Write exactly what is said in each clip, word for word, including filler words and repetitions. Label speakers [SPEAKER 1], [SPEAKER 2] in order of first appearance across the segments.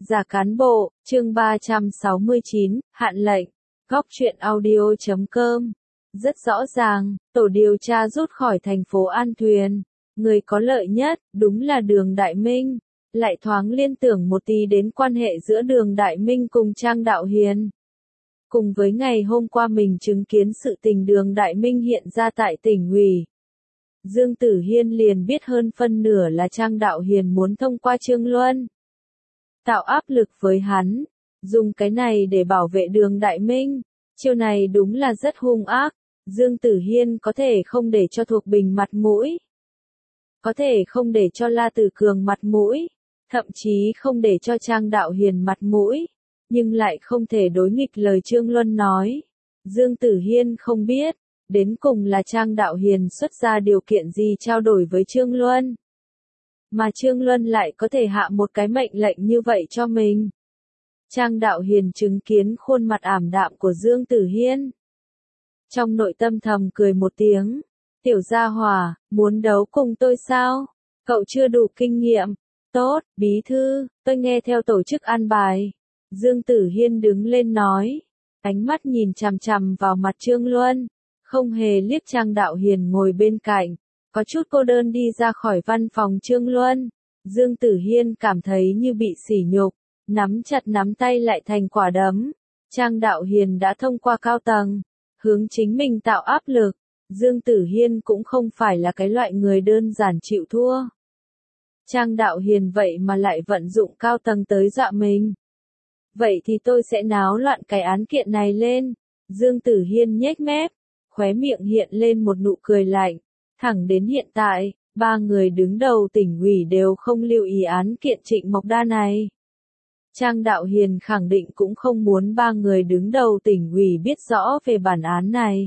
[SPEAKER 1] Giả cán bộ, chương ba trăm sáu mươi chín, hạn lệnh, góc truyện audio chấm com. Rất rõ ràng, tổ điều tra rút khỏi thành phố An Thuyền. Người có lợi nhất, đúng là Đường Đại Minh. Lại thoáng liên tưởng một tí đến quan hệ giữa Đường Đại Minh cùng Trang Đạo Hiền. Cùng với ngày hôm qua mình chứng kiến sự tình Đường Đại Minh hiện ra tại tỉnh ủy. Dương Tử Hiên liền biết hơn phân nửa là Trang Đạo Hiền muốn thông qua Trương Luân. Tạo áp lực với hắn, dùng cái này để bảo vệ Đường Đại Minh. Chiêu này đúng là rất hung ác. Dương Tử Hiên có thể không để cho Thuộc Bình mặt mũi. Có thể không để cho La Tử Cường mặt mũi. Thậm chí không để cho Trang Đạo Hiền mặt mũi. Nhưng lại không thể đối nghịch lời Trương Luân nói. Dương Tử Hiên không biết, đến cùng là Trang Đạo Hiền xuất ra điều kiện gì trao đổi với Trương Luân. Mà Trương Luân lại có thể hạ một cái mệnh lệnh như vậy cho mình. Trang Đạo Hiền chứng kiến khuôn mặt ảm đạm của Dương Tử Hiên. Trong nội tâm thầm cười một tiếng. Tiểu gia hỏa, muốn đấu cùng tôi sao? Cậu chưa đủ kinh nghiệm. Tốt, bí thư, tôi nghe theo tổ chức an bài. Dương Tử Hiên đứng lên nói. Ánh mắt nhìn chằm chằm vào mặt Trương Luân. Không hề liếc Trang Đạo Hiền ngồi bên cạnh. Có chút cô đơn đi ra khỏi văn phòng Trương Luân. Dương Tử Hiên cảm thấy như bị sỉ nhục. Nắm chặt nắm tay lại thành quả đấm. Trang Đạo Hiền đã thông qua cao tầng. Hướng chính mình tạo áp lực. Dương Tử Hiên cũng không phải là cái loại người đơn giản chịu thua. Trang Đạo Hiền vậy mà lại vận dụng cao tầng tới dọa mình. Vậy thì tôi sẽ náo loạn cái án kiện này lên. Dương Tử Hiên nhếch mép. Khóe miệng hiện lên một nụ cười lạnh. Thẳng đến hiện tại, ba người đứng đầu tỉnh ủy đều không lưu ý án kiện Trịnh Mộc Đa này. Trang Đạo Hiền khẳng định cũng không muốn ba người đứng đầu tỉnh ủy biết rõ về bản án này.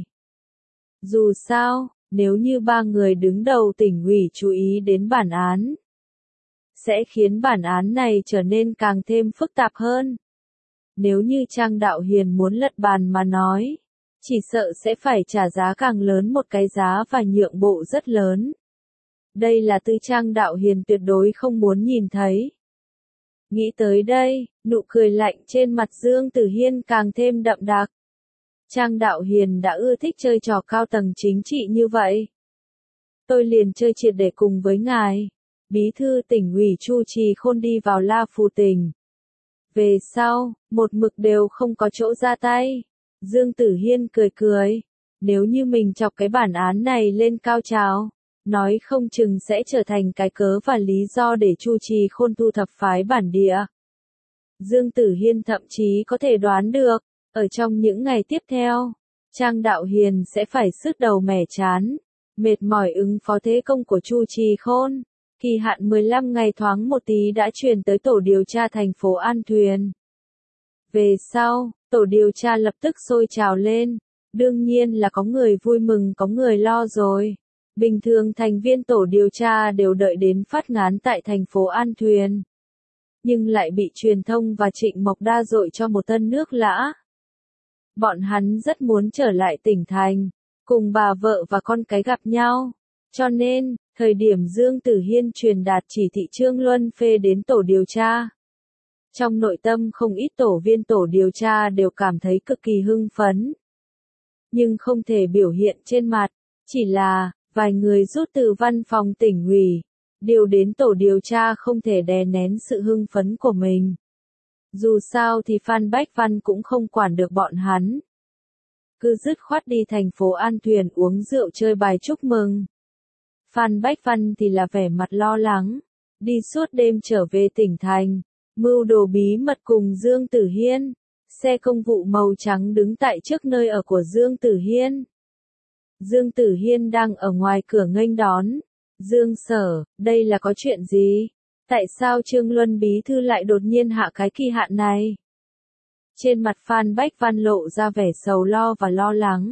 [SPEAKER 1] Dù sao, nếu như ba người đứng đầu tỉnh ủy chú ý đến bản án, sẽ khiến bản án này trở nên càng thêm phức tạp hơn. Nếu như Trang Đạo Hiền muốn lật bàn mà nói, chỉ sợ sẽ phải trả giá càng lớn một cái giá và nhượng bộ rất lớn. Đây là tư Trang Đạo Hiền tuyệt đối không muốn nhìn thấy. Nghĩ tới đây, nụ cười lạnh trên mặt Dương Tử Hiên càng thêm đậm đặc. Trang Đạo Hiền đã ưa thích chơi trò cao tầng chính trị như vậy. Tôi liền chơi triệt để cùng với ngài. Bí thư tỉnh ủy Chu Trì Khôn đi vào La Phù tỉnh. Về sau, một mực đều không có chỗ ra tay. Dương Tử Hiên cười cười. Nếu như mình chọc cái bản án này lên cao trào, nói không chừng sẽ trở thành cái cớ và lý do để Chu Trì Khôn thu thập phái bản địa. Dương Tử Hiên thậm chí có thể đoán được, ở trong những ngày tiếp theo, Trang Đạo Hiền sẽ phải sứt đầu mẻ chán, mệt mỏi ứng phó thế công của Chu Trì Khôn. Kỳ hạn mười lăm ngày thoáng một tí đã truyền tới tổ điều tra thành phố An Thuyền. Về sau, tổ điều tra lập tức sôi trào lên. Đương nhiên là có người vui mừng có người lo rồi. Bình thường thành viên tổ điều tra đều đợi đến phát ngán tại thành phố An Thuyền. Nhưng lại bị truyền thông và Trịnh Mộc Đa dội cho một tân nước lã. Bọn hắn rất muốn trở lại tỉnh thành, cùng bà vợ và con cái gặp nhau. Cho nên, thời điểm Dương Tử Hiên truyền đạt chỉ thị Trương Luân phê đến tổ điều tra. Trong nội tâm không ít tổ viên tổ điều tra đều cảm thấy cực kỳ hưng phấn. Nhưng không thể biểu hiện trên mặt, chỉ là, vài người rút từ văn phòng tỉnh ủy, điều đến tổ điều tra không thể đè nén sự hưng phấn của mình. Dù sao thì Phan Bách Văn cũng không quản được bọn hắn. Cứ dứt khoát đi thành phố An Thuyền uống rượu chơi bài chúc mừng. Phan Bách Văn thì là vẻ mặt lo lắng, đi suốt đêm trở về tỉnh thành, mưu đồ bí mật cùng Dương Tử Hiên. Xe công vụ màu trắng đứng tại trước nơi ở của Dương Tử Hiên. Dương Tử Hiên đang ở ngoài cửa nghênh đón. Dương Sở, đây là có chuyện gì? Tại sao Trương Luân bí thư lại đột nhiên hạ cái kỳ hạn này? Trên mặt Phan Bách Văn lộ ra vẻ sầu lo và lo lắng.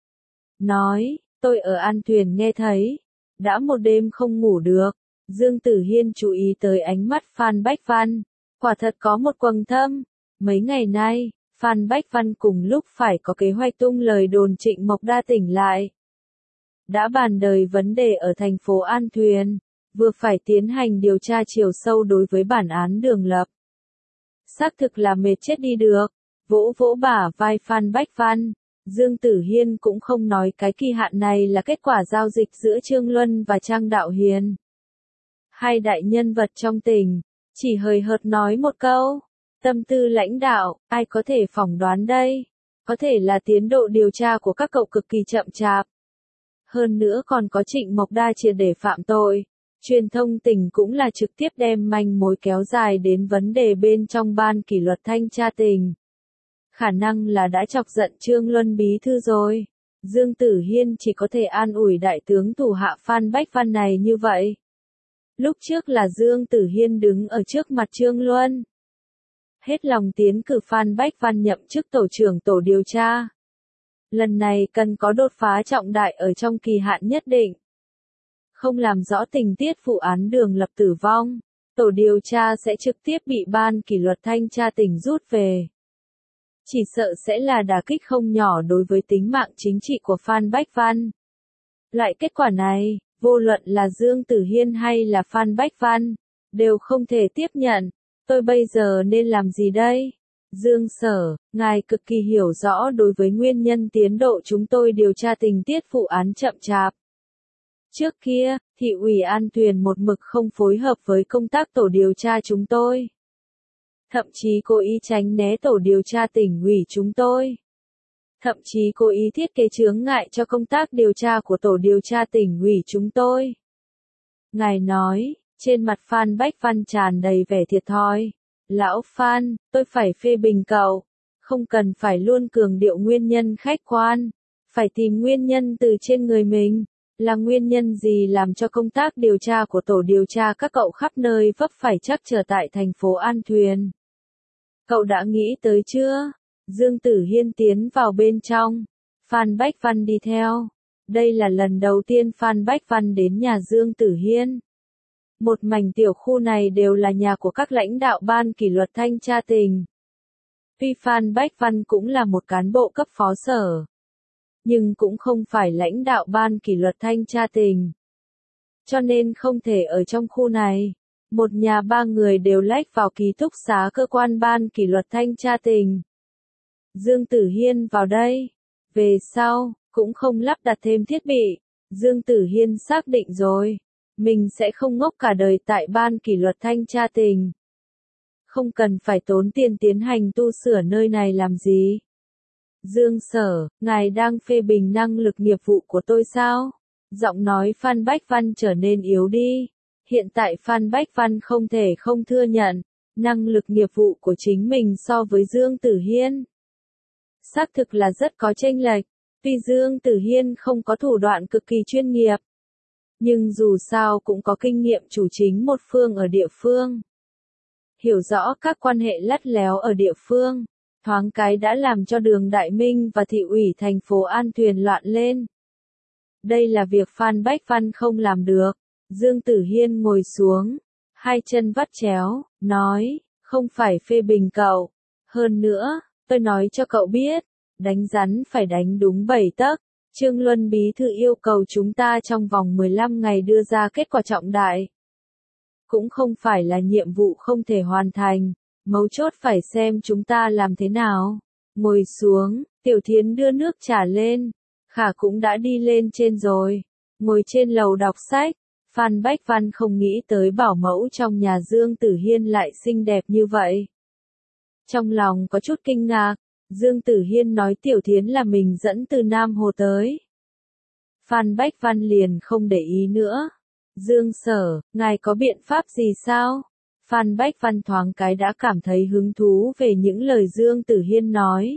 [SPEAKER 1] Nói, tôi ở An Thuyền nghe thấy. Đã một đêm không ngủ được. Dương Tử Hiên chú ý tới ánh mắt Phan Bách Văn. Quả thật có một quầng thâm. Mấy ngày nay, Phan Bách Văn cùng lúc phải có kế hoạch tung lời đồn Trịnh Mộc Đa tỉnh lại. Đã bàn đời vấn đề ở thành phố An Thuyền, vừa phải tiến hành điều tra chiều sâu đối với bản án Đường Lập. Xác thực là mệt chết đi được. Vỗ vỗ bả vai Phan Bách Văn, Dương Tử Hiên cũng không nói cái kỳ hạn này là kết quả giao dịch giữa Trương Luân và Trang Đạo Hiền. Hai đại nhân vật trong tỉnh, chỉ hời hợt nói một câu. Tâm tư lãnh đạo, ai có thể phỏng đoán đây? Có thể là tiến độ điều tra của các cậu cực kỳ chậm chạp. Hơn nữa còn có Trịnh Mộc Đa triệt để phạm tội. Truyền thông tỉnh cũng là trực tiếp đem manh mối kéo dài đến vấn đề bên trong ban kỷ luật thanh tra tỉnh. Khả năng là đã chọc giận Trương Luân bí thư rồi. Dương Tử Hiên chỉ có thể an ủi đại tướng thủ hạ Phan Bách Văn này như vậy. Lúc trước là Dương Tử Hiên đứng ở trước mặt Trương Luân. Hết lòng tiến cử Phan Bách Văn nhậm chức tổ trưởng tổ điều tra. Lần này cần có đột phá trọng đại ở trong kỳ hạn nhất định. Không làm rõ tình tiết vụ án Đường Lập tử vong, tổ điều tra sẽ trực tiếp bị ban kỷ luật thanh tra tỉnh rút về. Chỉ sợ sẽ là đả kích không nhỏ đối với tính mạng chính trị của Phan Bách Văn. Loại kết quả này, vô luận là Dương Tử Hiên hay là Phan Bách Văn, đều không thể tiếp nhận. Tôi bây giờ nên làm gì đây? Dương Sở, ngài cực kỳ hiểu rõ đối với nguyên nhân tiến độ chúng tôi điều tra tình tiết vụ án chậm chạp. Trước kia, thị ủy An Thuyền một mực không phối hợp với công tác tổ điều tra chúng tôi. Thậm chí cố ý tránh né tổ điều tra tỉnh ủy chúng tôi. Thậm chí cố ý thiết kế chướng ngại cho công tác điều tra của tổ điều tra tỉnh ủy chúng tôi. Ngài nói, trên mặt Phan Bách Văn tràn đầy vẻ thiệt thòi. Lão Phan, tôi phải phê bình cậu. Không cần phải luôn cường điệu nguyên nhân khách quan. Phải tìm nguyên nhân từ trên người mình. Là nguyên nhân gì làm cho công tác điều tra của tổ điều tra các cậu khắp nơi vấp phải trắc trở tại thành phố An Thuyền? Cậu đã nghĩ tới chưa? Dương Tử Hiên tiến vào bên trong. Phan Bách Văn đi theo. Đây là lần đầu tiên Phan Bách Văn đến nhà Dương Tử Hiên. Một mảnh tiểu khu này đều là nhà của các lãnh đạo ban kỷ luật thanh tra tỉnh. Tuy Phan Bách Văn cũng là một cán bộ cấp phó sở, nhưng cũng không phải lãnh đạo ban kỷ luật thanh tra tỉnh. Cho nên không thể ở trong khu này. Một nhà ba người đều lách vào ký túc xá cơ quan ban kỷ luật thanh tra tỉnh. Dương Tử Hiên vào đây. Về sau, cũng không lắp đặt thêm thiết bị. Dương Tử Hiên xác định rồi. Mình sẽ không ngốc cả đời tại ban kỷ luật thanh tra tỉnh. Không cần phải tốn tiền tiến hành tu sửa nơi này làm gì. Dương Sở, ngài đang phê bình năng lực nghiệp vụ của tôi sao? Giọng nói Phan Bách Văn trở nên yếu đi. Hiện tại Phan Bách Văn không thể không thừa nhận, năng lực nghiệp vụ của chính mình so với Dương Tử Hiên. Xác thực là rất có chênh lệch, tuy Dương Tử Hiên không có thủ đoạn cực kỳ chuyên nghiệp. Nhưng dù sao cũng có kinh nghiệm chủ chính một phương ở địa phương. Hiểu rõ các quan hệ lắt léo ở địa phương, thoáng cái đã làm cho Đường Đại Minh và thị ủy thành phố An Thuyền loạn lên. Đây là việc Phan Bách Văn không làm được. Dương Tử Hiên ngồi xuống, hai chân vắt chéo, nói, không phải phê bình cậu. Hơn nữa, tôi nói cho cậu biết, đánh rắn phải đánh đúng bảy tấc. Trương Luân bí thư yêu cầu chúng ta trong vòng mười lăm ngày đưa ra kết quả trọng đại. Cũng không phải là nhiệm vụ không thể hoàn thành, mấu chốt phải xem chúng ta làm thế nào. Ngồi xuống, Tiểu Thiến đưa nước trà lên, Khả cũng đã đi lên trên rồi, ngồi trên lầu đọc sách. Phan Bách Văn không nghĩ tới bảo mẫu trong nhà Dương Tử Hiên lại xinh đẹp như vậy. Trong lòng có chút kinh ngạc, Dương Tử Hiên nói Tiểu Thiến là mình dẫn từ Nam Hồ tới. Phan Bách Văn liền không để ý nữa. Dương Sở, ngài có biện pháp gì sao? Phan Bách Văn thoáng cái đã cảm thấy hứng thú về những lời Dương Tử Hiên nói.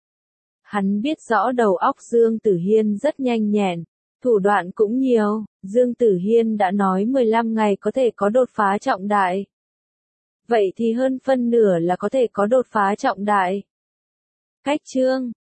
[SPEAKER 1] Hắn biết rõ đầu óc Dương Tử Hiên rất nhanh nhẹn, thủ đoạn cũng nhiều. Dương Tử Hiên đã nói mười lăm ngày có thể có đột phá trọng đại. Vậy thì hơn phân nửa là có thể có đột phá trọng đại. Cách chương